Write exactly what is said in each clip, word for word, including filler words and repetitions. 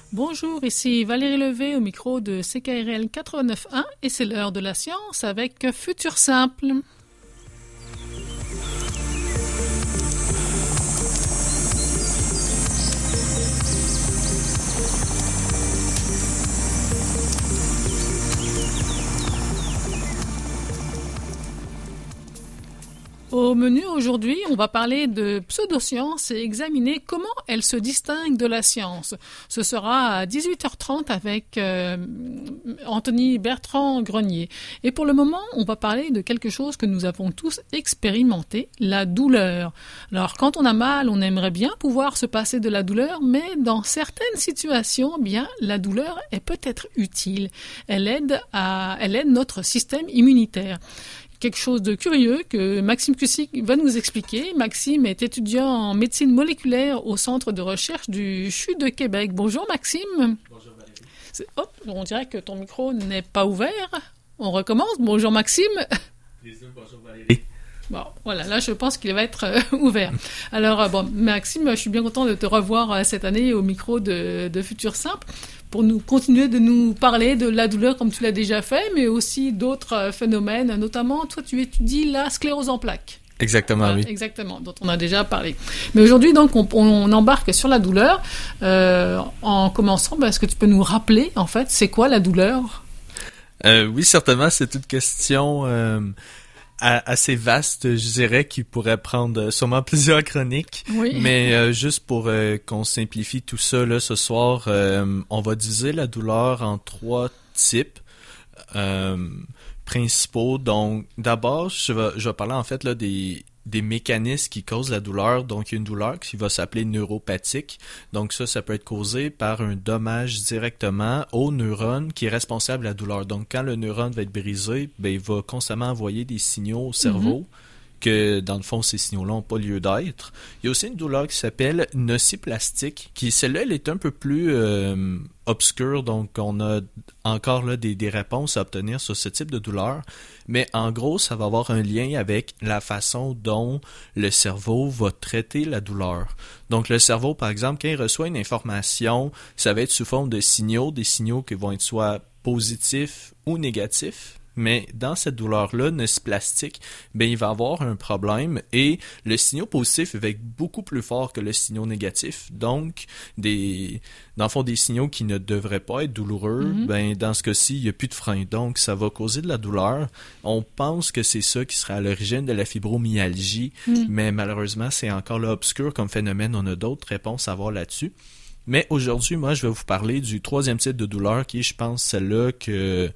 Bonjour, ici Valérie Levé au micro de C K R L quatre-vingt-neuf point un et c'est l'heure de la science avec Futur Simple. Au menu aujourd'hui, on va parler de pseudosciences et examiner comment elle se distingue de la science. Ce sera à dix-huit heures trente avec euh, Anthony Bertrand-Grenier. Et pour le moment, on va parler de quelque chose que nous avons tous expérimenté, la douleur. Alors, quand on a mal, on aimerait bien pouvoir se passer de la douleur, mais dans certaines situations, eh bien, la douleur est peut-être utile. Elle aide à, elle aide notre système immunitaire. Quelque chose de curieux que Maxime Cussick va nous expliquer. Maxime est étudiant en médecine moléculaire au Centre de recherche du C H U de Québec. Bonjour Maxime. Bonjour Valérie. C'est, hop, on dirait que ton micro n'est pas ouvert. On recommence. Bonjour Maxime. Bonjour Valérie. Bon, voilà, là je pense qu'il va être euh, ouvert. Alors, euh, bon, Maxime, je suis bien content de te revoir euh, cette année au micro de, de Futur Simple pour nous continuer de nous parler de la douleur comme tu l'as déjà fait, mais aussi d'autres euh, phénomènes, notamment, toi tu étudies la sclérose en plaques. Exactement, Voilà, oui. Exactement, dont on a déjà parlé. Mais aujourd'hui, donc, on, on embarque sur la douleur. Euh, en commençant, ben, est-ce que tu peux nous rappeler, en fait, c'est quoi la douleur? Euh, oui, certainement, c'est une question euh, assez vaste, je dirais, qui pourrait prendre sûrement plusieurs chroniques. Oui. Mais euh, juste pour euh, qu'on simplifie tout ça, là, ce soir, euh, on va diviser la douleur en trois types euh, principaux. Donc, d'abord, je vais, je vais parler en fait là des des mécanismes qui causent la douleur. Donc, il y a une douleur qui va s'appeler neuropathique. Donc, ça, ça peut être causé par un dommage directement au neurone qui est responsable de la douleur. Donc, quand le neurone va être brisé, ben, il va constamment envoyer des signaux au cerveau mm-hmm. que, dans le fond, ces signaux-là n'ont pas lieu d'être. Il y a aussi une douleur qui s'appelle nociplastique, qui, celle-là, elle est un peu plus euh, obscure. Donc, on a encore là des, des réponses à obtenir sur ce type de douleur. Mais en gros, ça va avoir un lien avec la façon dont le cerveau va traiter la douleur. Donc, le cerveau, par exemple, quand il reçoit une information, ça va être sous forme de signaux, des signaux qui vont être soit positifs ou négatifs. Mais dans cette douleur-là, nociplastique, ben, il va avoir un problème et le signal positif va être beaucoup plus fort que le signal négatif. Donc, des, dans le fond, des signaux qui ne devraient pas être douloureux, mm-hmm. ben, dans ce cas-ci, il n'y a plus de frein. Donc, ça va causer de la douleur. On pense que c'est ça qui sera à l'origine de la fibromyalgie, mm. mais malheureusement, c'est encore là obscur comme phénomène. On a d'autres réponses à avoir là-dessus. Mais aujourd'hui, moi, je vais vous parler du troisième type de douleur qui est, je pense, celle-là que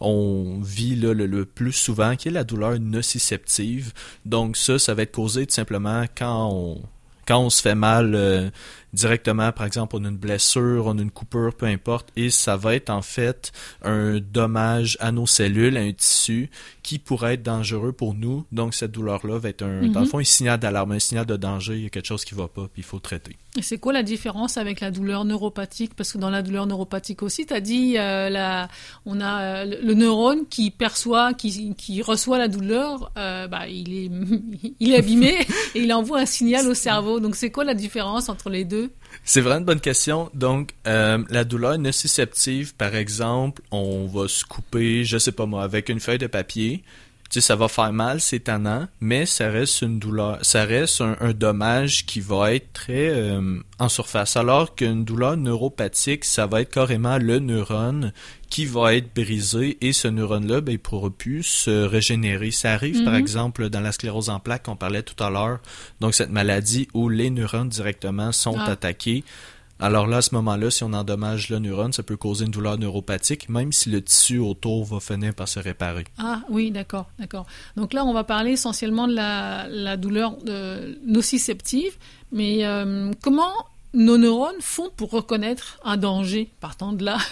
on vit là, le, le plus souvent, qui est la douleur nociceptive. Donc ça, ça va être causé tout simplement quand on, quand on se fait mal euh, directement, par exemple, on a une blessure, on a une coupure, peu importe, et ça va être en fait un dommage à nos cellules, à un tissu qui pourrait être dangereux pour nous. Donc cette douleur-là va être un, mm-hmm. dans le fond, un signal d'alarme, un signal de danger, il y a quelque chose qui ne va pas, puis il faut traiter. Et c'est quoi la différence avec la douleur neuropathique? Parce que dans la douleur neuropathique aussi, tu as dit, euh, la, on a euh, le neurone qui perçoit, qui, qui reçoit la douleur, euh, bah, il est, il est abîmé et il envoie un signal au cerveau. Donc c'est quoi la différence entre les deux? C'est vraiment une bonne question. Donc, euh, la douleur nociceptive, par exemple, on va se couper, je sais pas moi, avec une feuille de papier. Tu sais, ça va faire mal, c'est tannant, mais ça reste une douleur, ça reste un, un dommage qui va être très euh, en surface. Alors qu'une douleur neuropathique, ça va être carrément le neurone qui va être brisé et ce neurone-là, ben, il ne pourra plus se régénérer. Ça arrive, mm-hmm. par exemple, dans la sclérose en plaques qu'on parlait tout à l'heure. Donc, cette maladie où les neurones directement sont ah. attaqués. Alors là, à ce moment-là, si on endommage le neurone, ça peut causer une douleur neuropathique, même si le tissu autour va finir par se réparer. Ah oui, d'accord, d'accord. Donc là, on va parler essentiellement de la, la douleur euh, nociceptive, mais euh, comment nos neurones font pour reconnaître un danger partant de là?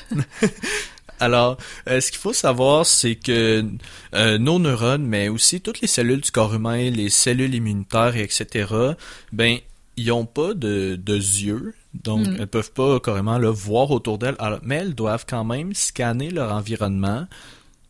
Alors, euh, ce qu'il faut savoir, c'est que euh, nos neurones, mais aussi toutes les cellules du corps humain, les cellules immunitaires, et cetera, ben, ils n'ont pas de, de yeux. Donc, mm. elles peuvent pas carrément là, voir autour d'elles, alors, mais elles doivent quand même scanner leur environnement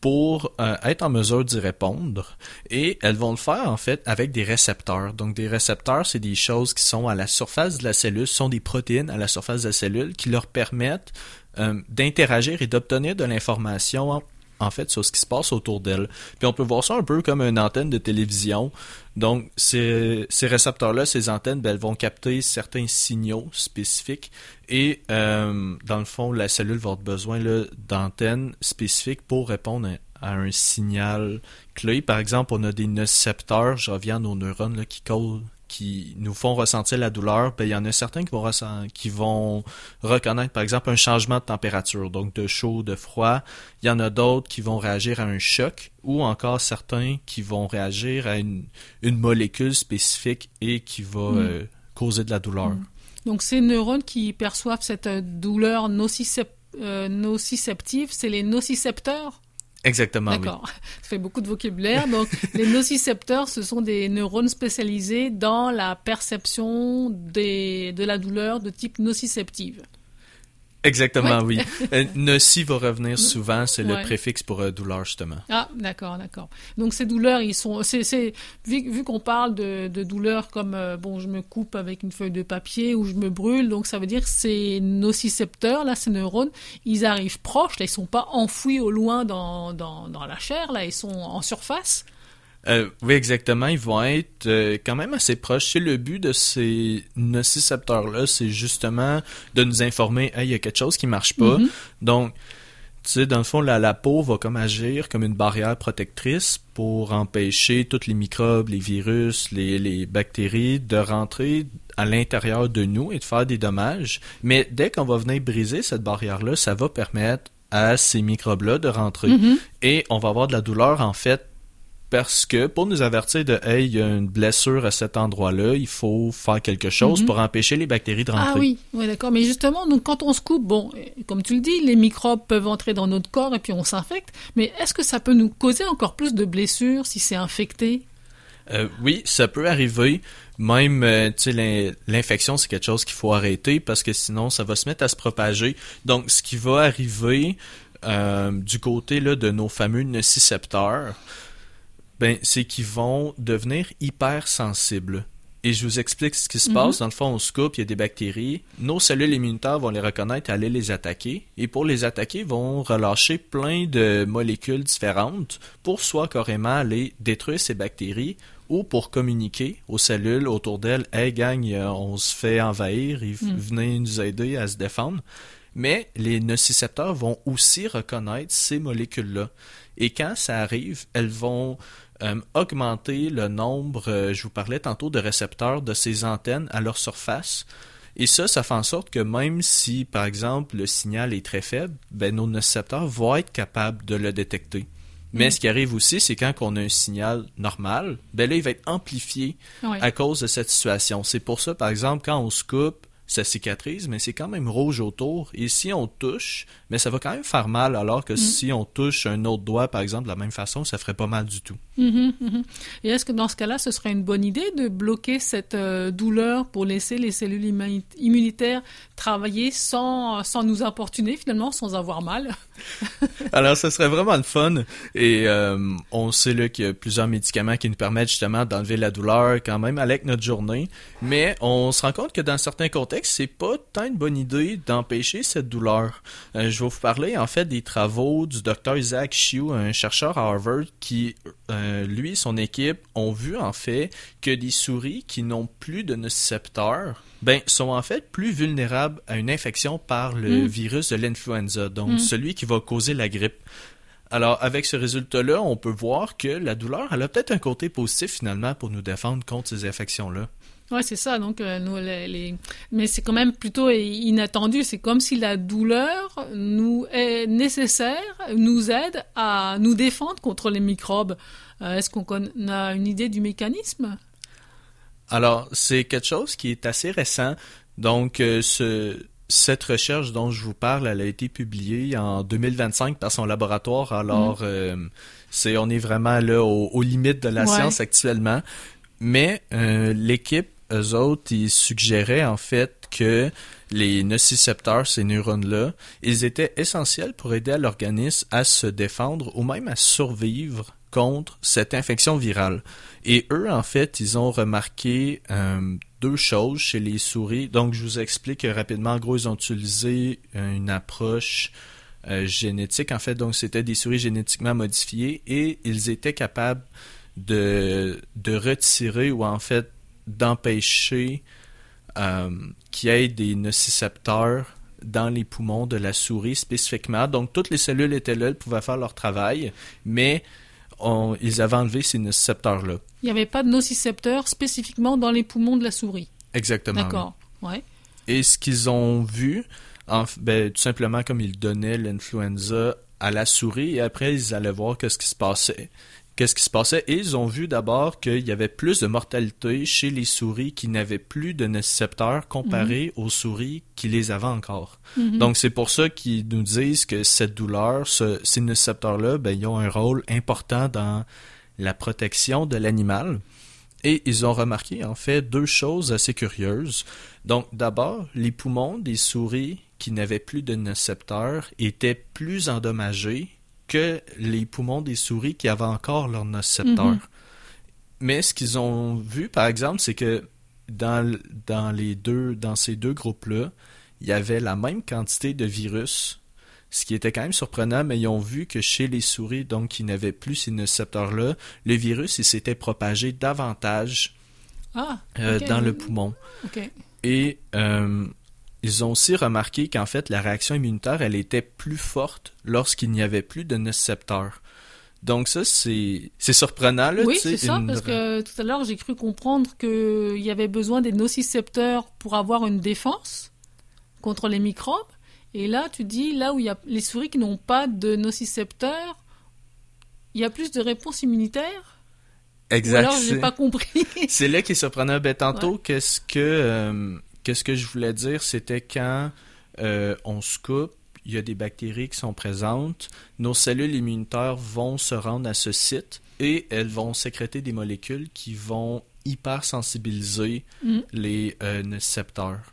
pour euh, être en mesure d'y répondre. Et elles vont le faire, en fait, avec des récepteurs. Donc, des récepteurs, c'est des choses qui sont à la surface de la cellule, ce sont des protéines à la surface de la cellule qui leur permettent euh, d'interagir et d'obtenir de l'information, en, en fait, sur ce qui se passe autour d'elles. Puis on peut voir ça un peu comme une antenne de télévision. Donc, ces, ces récepteurs-là, ces antennes, ben, elles vont capter certains signaux spécifiques et, euh, dans le fond, la cellule va avoir besoin là, d'antennes spécifiques pour répondre à, à un signal clé. Par exemple, on a des nocicepteurs, je reviens à nos neurones là, qui causent, qui nous font ressentir la douleur. Ben, il y en a certains qui vont, ressent, qui vont reconnaître, par exemple, un changement de température, donc de chaud, de froid. Il y en a d'autres qui vont réagir à un choc, ou encore certains qui vont réagir à une, une molécule spécifique et qui va mmh. euh, causer de la douleur. Mmh. Donc, ces neurones qui perçoivent cette douleur nocicep- euh, nociceptive, c'est les nocicepteurs? Exactement, D'accord. Oui. Ça fait beaucoup de vocabulaire. Donc, les nocicepteurs, ce sont des neurones spécialisés dans la perception des, de la douleur de type nociceptive. Exactement, oui. oui. Euh, Noci va revenir souvent, c'est ouais. le préfixe pour euh, douleur, justement. Ah, d'accord, d'accord. Donc, ces douleurs, ils sont... C'est, c'est, vu, vu qu'on parle de, de douleurs comme, euh, bon, je me coupe avec une feuille de papier ou je me brûle, donc ça veut dire que ces nocicepteurs, là, ces neurones, ils arrivent proches, là, ils sont pas enfouis au loin dans, dans, dans la chair, là, ils sont en surface. Euh, oui, exactement. Ils vont être euh, quand même assez proches. C'est le but de ces nocicepteurs-là, c'est justement de nous informer, hey, il y a quelque chose qui marche pas. Mm-hmm. Donc, tu sais, dans le fond, la, la peau va comme agir comme une barrière protectrice pour empêcher tous les microbes, les virus, les, les bactéries de rentrer à l'intérieur de nous et de faire des dommages. Mais dès qu'on va venir briser cette barrière-là, ça va permettre à ces microbes-là de rentrer. Mm-hmm. Et on va avoir de la douleur, en fait, parce que pour nous avertir de « Hey, il y a une blessure à cet endroit-là, il faut faire quelque chose mm-hmm. pour empêcher les bactéries de rentrer. » Ah oui, oui, d'accord. Mais justement, donc, quand on se coupe, bon, comme tu le dis, les microbes peuvent entrer dans notre corps et puis on s'infecte. Mais est-ce que ça peut nous causer encore plus de blessures si c'est infecté? Euh, oui, ça peut arriver. Même, euh, tu sais, l'infection, c'est quelque chose qu'il faut arrêter parce que sinon, ça va se mettre à se propager. Donc, ce qui va arriver euh, du côté là, de nos fameux nocicepteurs, ben, c'est qu'ils vont devenir hypersensibles. Et je vous explique ce qui se mm-hmm. passe. Dans le fond, on se coupe, il y a des bactéries. Nos cellules immunitaires vont les reconnaître et aller les attaquer. Et pour les attaquer, ils vont relâcher plein de molécules différentes pour soit carrément aller détruire ces bactéries ou pour communiquer aux cellules autour d'elles. « Hey gang, on se fait envahir, mm. venez nous aider à se défendre. » Mais les nocicepteurs vont aussi reconnaître ces molécules-là. Et quand ça arrive, elles vont euh, augmenter le nombre, euh, je vous parlais tantôt, de récepteurs de ces antennes à leur surface. Et ça, ça fait en sorte que même si, par exemple, le signal est très faible, ben, nos nocicepteurs vont être capables de le détecter. Mais mmh. ce qui arrive aussi, c'est quand on a un signal normal, ben là, il va être amplifié oui. à cause de cette situation. C'est pour ça, par exemple, quand on se coupe, ça cicatrise, mais c'est quand même rouge autour. Et si on touche, mais ça va quand même faire mal, alors que mmh. si on touche un autre doigt, par exemple, de la même façon, ça ferait pas mal du tout. Mmh, mmh. Et est-ce que dans ce cas-là, ce serait une bonne idée de bloquer cette euh, douleur pour laisser les cellules immunitaires travailler sans, sans nous importuner, finalement, sans avoir mal? Alors, ce serait vraiment le fun. Et euh, on sait là, qu'il y a plusieurs médicaments qui nous permettent justement d'enlever la douleur quand même avec notre journée. Mais on se rend compte que dans certains contextes, c'est pas tant une bonne idée d'empêcher cette douleur. Euh, je vais vous parler en fait des travaux du docteur Isaac Chiu, un chercheur à Harvard, qui, euh, lui et son équipe ont vu en fait que des souris qui n'ont plus de nocicepteurs ben, sont en fait plus vulnérables à une infection par le mm. virus de l'influenza, donc mm. celui qui va causer la grippe. Alors, avec ce résultat-là, on peut voir que la douleur, elle a peut-être un côté positif finalement pour nous défendre contre ces infections-là. Oui, c'est ça. Donc, euh, nous, les, les... Mais c'est quand même plutôt inattendu. C'est comme si la douleur nous est nécessaire, nous aide à nous défendre contre les microbes. Euh, est-ce qu'on a une idée du mécanisme? Alors, c'est quelque chose qui est assez récent. Donc, euh, ce... cette recherche dont je vous parle, elle a été publiée en deux mille vingt-cinq par son laboratoire. Alors, mmh. euh, c'est, on est vraiment là aux, aux limites de la ouais. science actuellement. Mais euh, l'équipe, eux autres, ils suggéraient en fait que les nocicepteurs, ces neurones-là, ils étaient essentiels pour aider à l'organisme à se défendre ou même à survivre contre cette infection virale. Et eux, en fait, ils ont remarqué euh, deux choses chez les souris. Donc, je vous explique rapidement. En gros, ils ont utilisé une approche euh, génétique. En fait, donc, c'était des souris génétiquement modifiées et ils étaient capables de, de retirer ou en fait d'empêcher euh, qu'il y ait des nocicepteurs dans les poumons de la souris spécifiquement. Donc, toutes les cellules étaient là, elles pouvaient faire leur travail, mais on, ils avaient enlevé ces nocicepteurs-là. Il n'y avait pas de nocicepteurs spécifiquement dans les poumons de la souris. Exactement. D'accord, ouais. Et ce qu'ils ont vu, en, ben, tout simplement comme ils donnaient l'influenza à la souris, et après, ils allaient voir qu'est-ce qui se passait. Qu'est-ce qui se passait? Et ils ont vu d'abord qu'il y avait plus de mortalité chez les souris qui n'avaient plus de nocicepteurs comparé mm-hmm. aux souris qui les avaient encore. Mm-hmm. Donc, c'est pour ça qu'ils nous disent que cette douleur, ce, ces nocicepteurs-là, ben, ils ont un rôle important dans la protection de l'animal. Et ils ont remarqué, en fait, deux choses assez curieuses. Donc, d'abord, les poumons des souris qui n'avaient plus de nocicepteurs étaient plus endommagés que les poumons des souris qui avaient encore leurs nocicepteurs. Mm-hmm. Mais ce qu'ils ont vu, par exemple, c'est que dans, dans, les deux, dans ces deux groupes-là, il y avait la même quantité de virus, ce qui était quand même surprenant, mais ils ont vu que chez les souris, donc qui n'avaient plus ces nocicepteurs-là, le virus il s'était propagé davantage ah, euh, okay. dans le poumon. Okay. Et euh, ils ont aussi remarqué qu'en fait, la réaction immunitaire, elle était plus forte lorsqu'il n'y avait plus de nocicepteurs. Donc ça, c'est, c'est surprenant. Là, oui, c'est ça, une... parce que tout à l'heure, j'ai cru comprendre qu'il y avait besoin des nocicepteurs pour avoir une défense contre les microbes. Et là, tu dis, là où il y a les souris qui n'ont pas de nocicepteurs, il y a plus de réponse immunitaire? Exact. Ou alors, je n'ai pas compris. C'est là qui est surprenant. Ben, tantôt, ouais. qu'est-ce que... Euh... Qu'est-ce que je voulais dire, c'était quand euh, on se coupe, il y a des bactéries qui sont présentes, nos cellules immunitaires vont se rendre à ce site et elles vont sécréter des molécules qui vont hypersensibiliser mmh. les euh, nocicepteurs.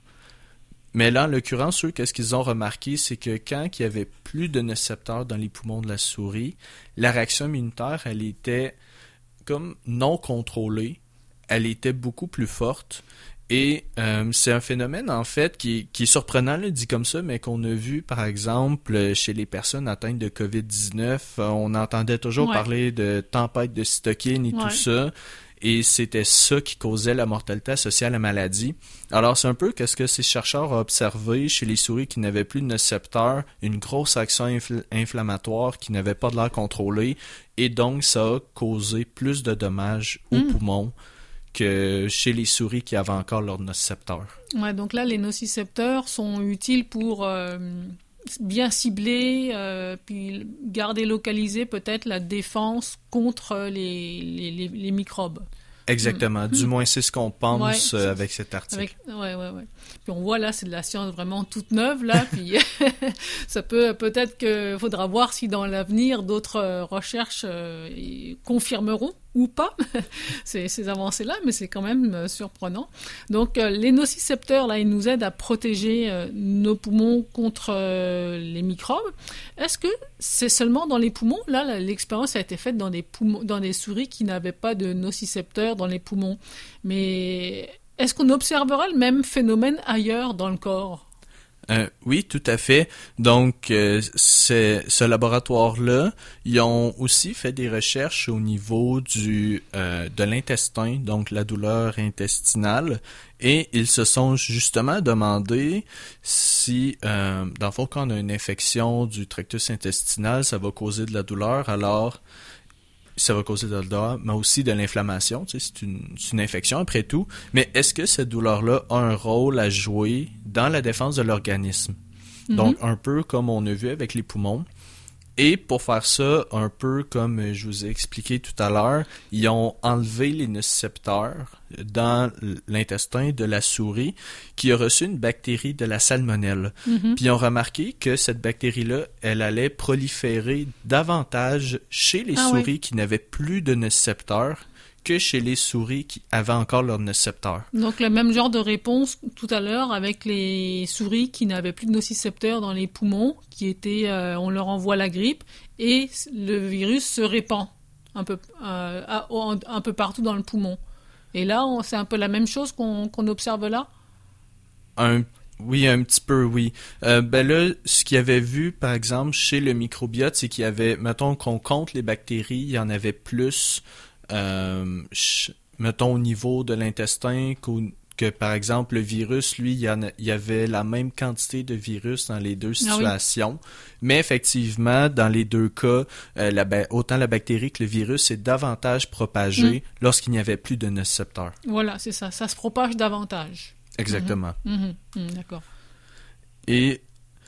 Mais là, en l'occurrence, eux, qu'est-ce qu'ils ont remarqué, c'est que quand il n'y avait plus de nocicepteurs dans les poumons de la souris, la réaction immunitaire, elle était comme non contrôlée, elle était beaucoup plus forte. Et euh, c'est un phénomène, en fait, qui, qui est surprenant, là, dit comme ça, mais qu'on a vu, par exemple, chez les personnes atteintes de covid dix-neuf. On entendait toujours ouais. parler de tempête de cytokines et ouais. tout ça. Et c'était ça qui causait la mortalité associée à la maladie. Alors, c'est un peu qu'est-ce que ces chercheurs ont observé chez les souris qui n'avaient plus de nocicepteurs, une grosse action infl- inflammatoire qui n'avait pas de l'air contrôlé. Et donc, ça a causé plus de dommages aux mmh. poumons que chez les souris qui avaient encore leurs nocicepteurs. Ouais, donc là, les nocicepteurs sont utiles pour euh, bien cibler, euh, puis garder localisé peut-être la défense contre les, les, les, les microbes. Exactement. Mmh. Du moins, c'est ce qu'on pense ouais, euh, avec cet article. Avec, ouais, ouais, ouais. Puis on voit là, c'est de la science vraiment toute neuve, là. Puis ça peut, peut-être qu'il faudra voir si dans l'avenir, d'autres euh, recherches euh, confirmeront ou pas ces, ces avancées-là, mais c'est quand même euh, surprenant. Donc, euh, les nocicepteurs, là, ils nous aident à protéger euh, nos poumons contre euh, les microbes. Est-ce que c'est seulement dans les poumons? Là, là, l'expérience a été faite dans des, poumons, dans des souris qui n'avaient pas de nocicepteurs dans les poumons. Mais est-ce qu'on observera le même phénomène ailleurs dans le corps? Euh, oui, tout à fait. Donc, euh, c'est, ce laboratoire-là, ils ont aussi fait des recherches au niveau du euh, de l'intestin, donc la douleur intestinale, et ils se sont justement demandé si, euh, dans le fond, quand on a une infection du tractus intestinal, ça va causer de la douleur, alors ça va causer de la douleur, mais aussi de l'inflammation. Tu sais, c'est une, c'est une infection après tout. Mais est-ce que cette douleur-là a un rôle à jouer dans la défense de l'organisme? Mm-hmm. Donc, un peu comme on a vu avec les poumons. Et pour faire ça, un peu comme je vous ai expliqué tout à l'heure, ils ont enlevé les nocicepteurs dans l'intestin de la souris qui a reçu une bactérie de la salmonelle. Mm-hmm. Puis ils ont remarqué que cette bactérie-là, elle allait proliférer davantage chez les ah souris oui. qui n'avaient plus de nocicepteurs que chez les souris qui avaient encore leur nocicepteur. Donc le même genre de réponse tout à l'heure avec les souris qui n'avaient plus de nocicepteur dans les poumons, qui étaient, euh, on leur envoie la grippe et le virus se répand un peu, euh, à, un peu partout dans le poumon. Et là, on, c'est un peu la même chose qu'on, qu'on observe là? Un Oui, un petit peu, oui. Euh, ben là, ce qu'il y avait vu, par exemple, chez le microbiote, c'est qu'il y avait, mettons qu'on compte les bactéries, il y en avait plus, euh, ch- mettons, au niveau de l'intestin qu'au, que, par exemple, le virus, lui, il y, en a, il y avait la même quantité de virus dans les deux situations. Ah oui. Mais effectivement, dans les deux cas, euh, la, autant la bactérie que le virus est davantage propagé mmh. lorsqu'il n'y avait plus de nocicepteur. Voilà, c'est ça. Ça se propage davantage. Exactement. Mmh. Mmh. Mmh. D'accord. Et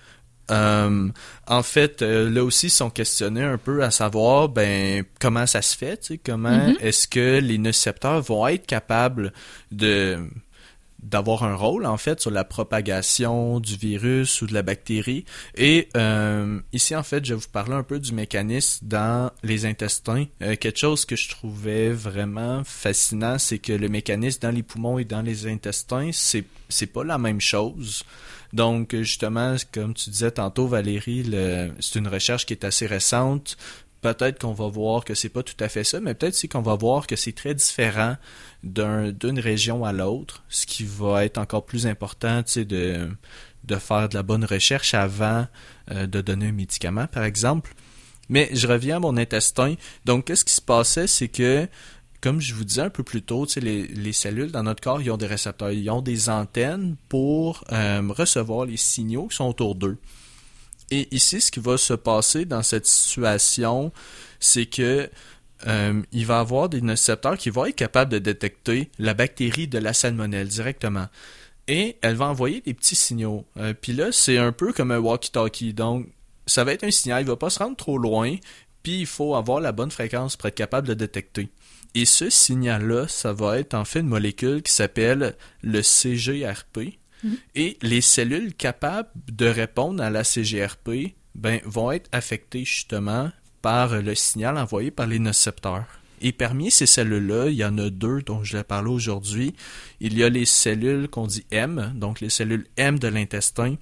euh, en fait, euh, là aussi, ils sont questionnés un peu à savoir ben comment ça se fait, tu sais, comment mmh. est-ce que les nocicepteurs vont être capables de d'avoir un rôle, en fait, sur la propagation du virus ou de la bactérie. Et euh, ici, en fait, je vais vous parler un peu du mécanisme dans les intestins. Euh, quelque chose que je trouvais vraiment fascinant, c'est que le mécanisme dans les poumons et dans les intestins, c'est c'est pas la même chose. Donc, justement, comme tu disais tantôt, Valérie, le, c'est une recherche qui est assez récente. Peut-être qu'on va voir que c'est pas tout à fait ça, mais peut-être aussi qu'on va voir que c'est très différent d'un, d'une région à l'autre, ce qui va être encore plus important, tu sais, de, de faire de la bonne recherche avant euh, de donner un médicament, par exemple. Mais je reviens à mon intestin. Donc, qu'est-ce qui se passait, c'est que, comme je vous disais un peu plus tôt, tu sais, les, les cellules dans notre corps, ils ont des récepteurs, ils ont des antennes pour euh, recevoir les signaux qui sont autour d'eux. Et ici, ce qui va se passer dans cette situation, c'est que euh, il va y avoir des nocicepteurs qui vont être capables de détecter la bactérie de la salmonelle directement. Et elle va envoyer des petits signaux. Euh, Puis là, c'est un peu comme un walkie-talkie. Donc, ça va être un signal, il ne va pas se rendre trop loin, puis il faut avoir la bonne fréquence pour être capable de le détecter. Et ce signal-là, ça va être en fait une molécule qui s'appelle le C G R P. Et les cellules capables de répondre à la C G R P ben, vont être affectées justement par le signal envoyé par les nocicepteurs. Et parmi ces cellules-là, il y en a deux dont je vais parler aujourd'hui. Il y a les cellules qu'on dit M, donc les cellules M de l'intestin,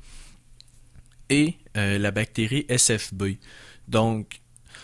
et euh, la bactérie S F B. Donc,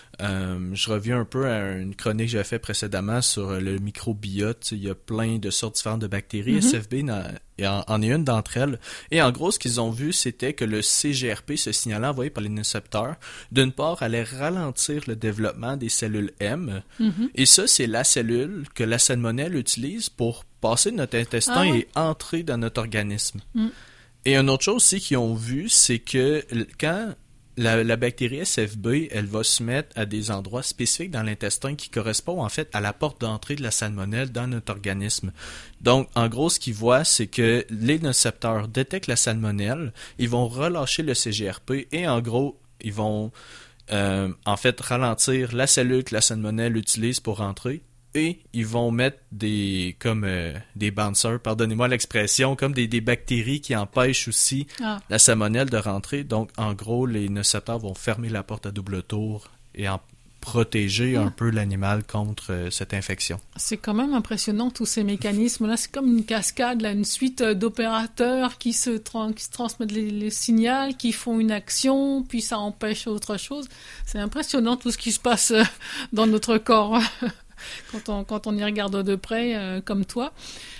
Euh, je reviens un peu à une chronique que j'avais faite précédemment sur le microbiote. Il y a plein de sortes différentes de bactéries. Mm-hmm. S F B en, en est une d'entre elles. Et en gros, ce qu'ils ont vu, c'était que le C G R P, ce signal envoyé par les nocicepteurs, d'une part, allait ralentir le développement des cellules M. Mm-hmm. Et ça, c'est la cellule que la salmonelle utilise pour passer de notre intestin ah, ouais. et entrer dans notre organisme. Mm. Et une autre chose aussi qu'ils ont vu, c'est que quand La, la bactérie S F B, elle va se mettre à des endroits spécifiques dans l'intestin qui correspondent en fait à la porte d'entrée de la salmonelle dans notre organisme. Donc, en gros, ce qu'ils voient, c'est que les nocicepteurs détectent la salmonelle, ils vont relâcher le C G R P et en gros, ils vont euh, en fait ralentir la cellule que la salmonelle utilise pour rentrer. Et ils vont mettre des comme euh, des bouncers, pardonnez-moi l'expression, comme des, des bactéries qui empêchent aussi ah. la salmonelle de rentrer. Donc, en gros, les nocicepteurs vont fermer la porte à double tour et en protéger ah. un peu l'animal contre euh, cette infection. C'est quand même impressionnant, tous ces mécanismes-là. C'est comme une cascade, là, une suite d'opérateurs qui se, tra- qui se transmettent les, les signaux, qui font une action, puis ça empêche autre chose. C'est impressionnant tout ce qui se passe dans notre corps. Quand on, quand on y regarde de près, euh, comme toi.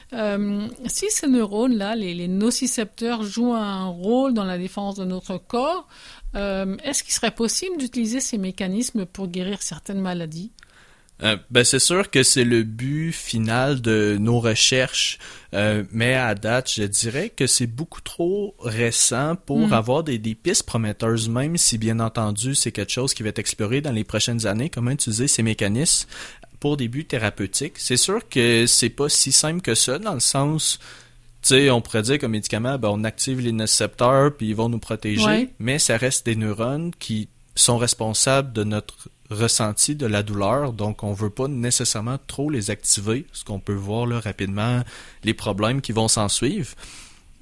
Euh, si ces neurones-là, les, les nocicepteurs, jouent un rôle dans la défense de notre corps, euh, est-ce qu'il serait possible d'utiliser ces mécanismes pour guérir certaines maladies? Euh, ben c'est sûr que c'est le but final de nos recherches, euh, mais à date, je dirais que c'est beaucoup trop récent pour mmh. avoir des, des pistes prometteuses, même si bien entendu c'est quelque chose qui va être exploré dans les prochaines années, comment utiliser ces mécanismes pour des buts thérapeutiques. C'est sûr que c'est pas si simple que ça, dans le sens, tu sais, on pourrait dire comme médicament, ben on active les nocicepteurs puis ils vont nous protéger, ouais. mais ça reste des neurones qui sont responsables de notre ressenti de la douleur, donc on veut pas nécessairement trop les activer, parce qu'on peut voir là rapidement les problèmes qui vont s'en suivre.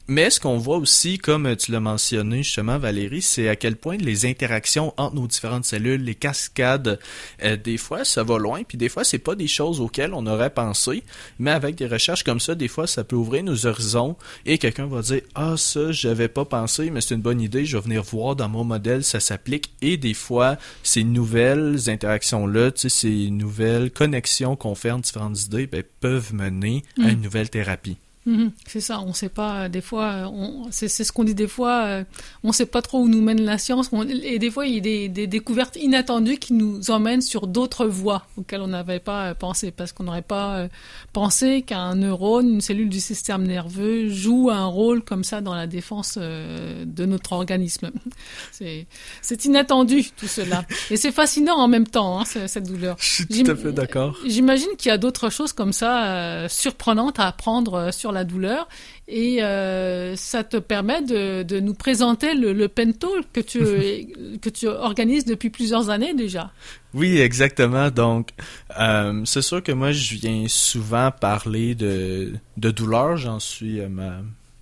Mais ce qu'on voit aussi, comme tu l'as mentionné justement Valérie, c'est à quel point les interactions entre nos différentes cellules, les cascades, euh, des fois ça va loin, puis des fois c'est pas des choses auxquelles on aurait pensé, mais avec des recherches comme ça, des fois ça peut ouvrir nos horizons et quelqu'un va dire « Ah ça, j'avais pas pensé, mais c'est une bonne idée, je vais venir voir dans mon modèle, ça s'applique. » Et des fois, ces nouvelles interactions-là, tu sais, ces nouvelles connexions qu'on fait entre différentes idées, ben, peuvent mener mmh. à une nouvelle thérapie. Mmh, c'est ça, on sait pas, des fois, on, c'est, c'est ce qu'on dit des fois, euh, on sait pas trop où nous mène la science, on, et des fois il y a des, des découvertes inattendues qui nous emmènent sur d'autres voies auxquelles on n'avait pas euh, pensé, parce qu'on n'aurait pas euh, pensé qu'un neurone, une cellule du système nerveux, joue un rôle comme ça dans la défense euh, de notre organisme. C'est, c'est inattendu tout cela, et c'est fascinant en même temps, hein, cette douleur. Je suis tout J'im- à fait d'accord. J'imagine qu'il y a d'autres choses comme ça, euh, surprenantes à apprendre euh, sur la douleur, et euh, ça te permet de, de nous présenter le, le Pentalk que tu, que tu organises depuis plusieurs années déjà. Oui, exactement. Donc, euh, c'est sûr que moi, je viens souvent parler de, de douleur. J'en suis à ma,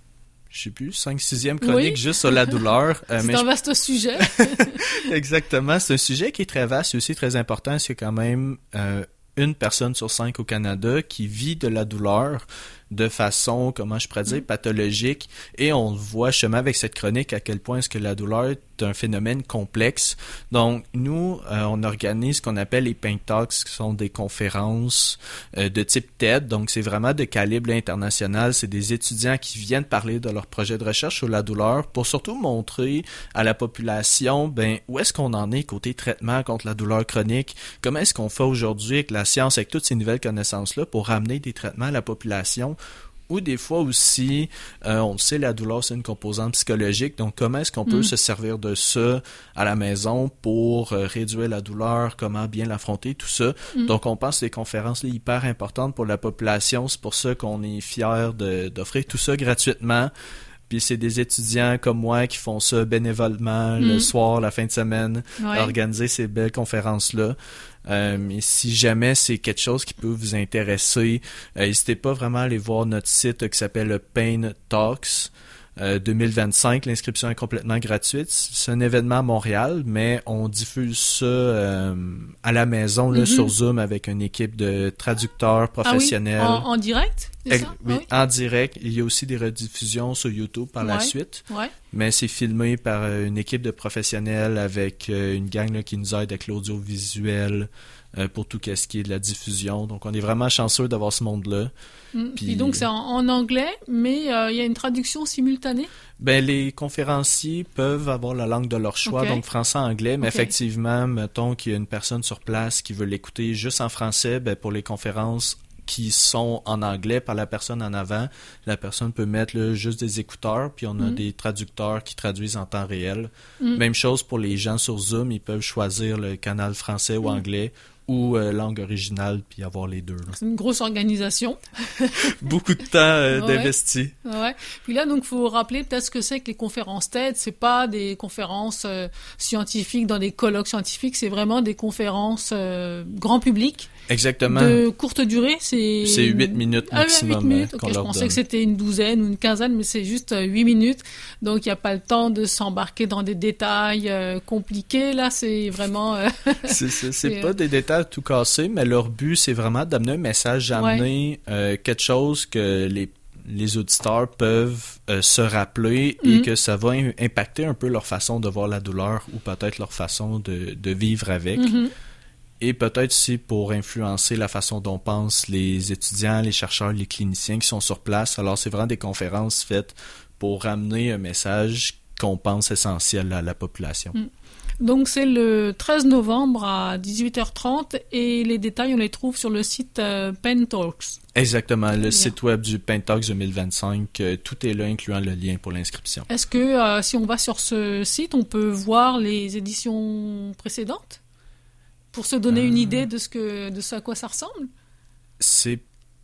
je sais plus, cinq sixième chronique oui. juste sur la douleur. Euh, c'est mais un je... vaste sujet. Exactement. C'est un sujet qui est très vaste et aussi très important. C'est quand même euh, une personne sur cinq au Canada qui vit de la douleur de façon, comment je pourrais dire, pathologique. Et on voit justement avec cette chronique à quel point est-ce que la douleur est un phénomène complexe. Donc, nous, euh, on organise ce qu'on appelle les Pain Talks, qui sont des conférences euh, de type TED. Donc, c'est vraiment de calibre international. C'est des étudiants qui viennent parler de leur projet de recherche sur la douleur pour surtout montrer à la population, ben, où est-ce qu'on en est côté traitement contre la douleur chronique? Comment est-ce qu'on fait aujourd'hui avec la science, avec toutes ces nouvelles connaissances-là pour ramener des traitements à la population? Ou des fois aussi, euh, on le sait, la douleur, c'est une composante psychologique. Donc, comment est-ce qu'on peut mm. se servir de ça à la maison pour euh, réduire la douleur, comment bien l'affronter, tout ça. Mm. Donc, on pense que les conférences là, hyper importantes pour la population. C'est pour ça qu'on est fiers de, d'offrir tout ça gratuitement. Puis c'est des étudiants comme moi qui font ça bénévolement mm. le soir, la fin de semaine, ouais. organiser ces belles conférences-là. Euh, et si jamais c'est quelque chose qui peut vous intéresser, euh, n'hésitez pas vraiment à aller voir notre site euh, qui s'appelle Pain Talks. Euh, deux mille vingt-cinq, l'inscription est complètement gratuite. C'est un événement à Montréal, mais on diffuse ça euh, à la maison là, mm-hmm. sur Zoom avec une équipe de traducteurs professionnels. Ah oui? En, en direct? C'est ça? Oui, oui, en direct. Il y a aussi des rediffusions sur YouTube par ouais. la suite. Ouais. Mais c'est filmé par euh, une équipe de professionnels avec euh, une gang là, qui nous aide avec l'audiovisuel euh, pour tout ce qui est de la diffusion. Donc, on est vraiment chanceux d'avoir ce monde-là. Mmh. Puis, Et donc, c'est en, en anglais, mais euh, il y a une traduction simultanée? Ben, les conférenciers peuvent avoir la langue de leur choix, okay. donc français-anglais, mais okay. effectivement, mettons qu'il y a une personne sur place qui veut l'écouter juste en français, ben, pour les conférences qui sont en anglais par la personne en avant, la personne peut mettre là, juste des écouteurs, puis on a mm. des traducteurs qui traduisent en temps réel. Mm. Même chose pour les gens sur Zoom, ils peuvent choisir le canal français ou mm. anglais, ou euh, langue originale, puis avoir les deux. Là. C'est une grosse organisation. Beaucoup de temps euh, ouais. d'investi. Ouais. Puis là, donc, faut rappeler peut-être ce que c'est que les conférences TED. C'est pas des conférences euh, scientifiques dans des colloques scientifiques, c'est vraiment des conférences euh, grand public. Exactement. De courte durée, c'est... C'est huit minutes maximum. Ah, huit minutes, okay, je pensais donne. que c'était une douzaine ou une quinzaine, mais c'est juste huit minutes. Donc, il n'y a pas le temps de s'embarquer dans des détails euh, compliqués. Là, c'est vraiment... Euh, c'est, c'est, c'est, c'est pas euh... des détails tout cassés, mais leur but, c'est vraiment d'amener un message, d'amener ouais. euh, quelque chose que les les auditeurs peuvent euh, se rappeler mm. et que ça va impacter un peu leur façon de voir la douleur ou peut-être leur façon de, de vivre avec. Mm-hmm. Et peut-être aussi pour influencer la façon dont pensent les étudiants, les chercheurs, les cliniciens qui sont sur place. Alors, c'est vraiment des conférences faites pour ramener un message qu'on pense essentiel à la population. Mm. Donc, c'est le treize novembre à dix-huit heures trente et les détails, on les trouve sur le site euh, Pain Talks. Exactement, le Bien. site web du Pain Talks deux mille vingt-cinq. Euh, tout est là, incluant le lien pour l'inscription. Est-ce que euh, si on va sur ce site, on peut voir les éditions précédentes pour se donner euh... une idée de ce, que, de ce à quoi ça ressemble? C'est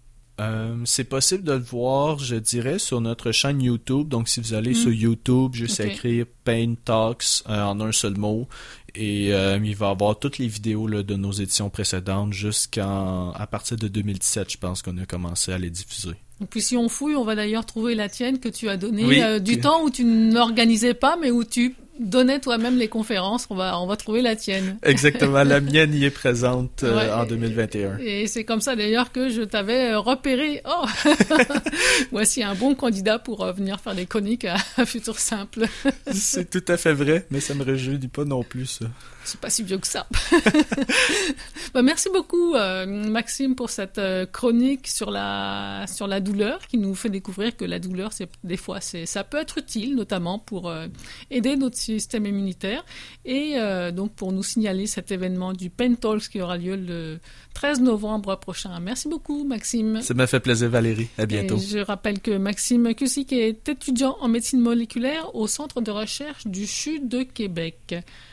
Euh, c'est possible de le voir, je dirais, sur notre chaîne YouTube. Donc, si vous allez mm. sur YouTube, juste okay. écrire Pain Talks euh, en un seul mot. Et euh, il va y avoir toutes les vidéos là, de nos éditions précédentes jusqu'à à partir de deux mille dix-sept, je pense qu'on a commencé à les diffuser. Puis si on fouille, on va d'ailleurs trouver la tienne que tu as donnée oui, euh, du que... temps où tu n'organisais pas, mais où tu donnais toi-même les conférences. On va, on va trouver la tienne. Exactement, la mienne y est présente euh, ouais, en deux mille vingt et un. Et c'est comme ça d'ailleurs que je t'avais repéré. Oh, voici un bon candidat pour euh, venir faire des chroniques à, à Futur Simple. C'est tout à fait vrai, mais ça me réjouit pas non plus, ça. C'est pas si vieux que ça. Bah, merci beaucoup, euh, Maxime, pour cette euh, chronique sur la sur la douleur, qui nous fait découvrir que la douleur, c'est des fois, c'est ça peut être utile, notamment pour euh, aider notre système immunitaire, et euh, donc pour nous signaler cet événement du Pain Talks qui aura lieu le treize novembre prochain. Merci beaucoup, Maxime. Ça m'a fait plaisir, Valérie. À bientôt. Et je rappelle que Maxime Cusick est étudiant en médecine moléculaire au Centre de recherche du C H U de Québec.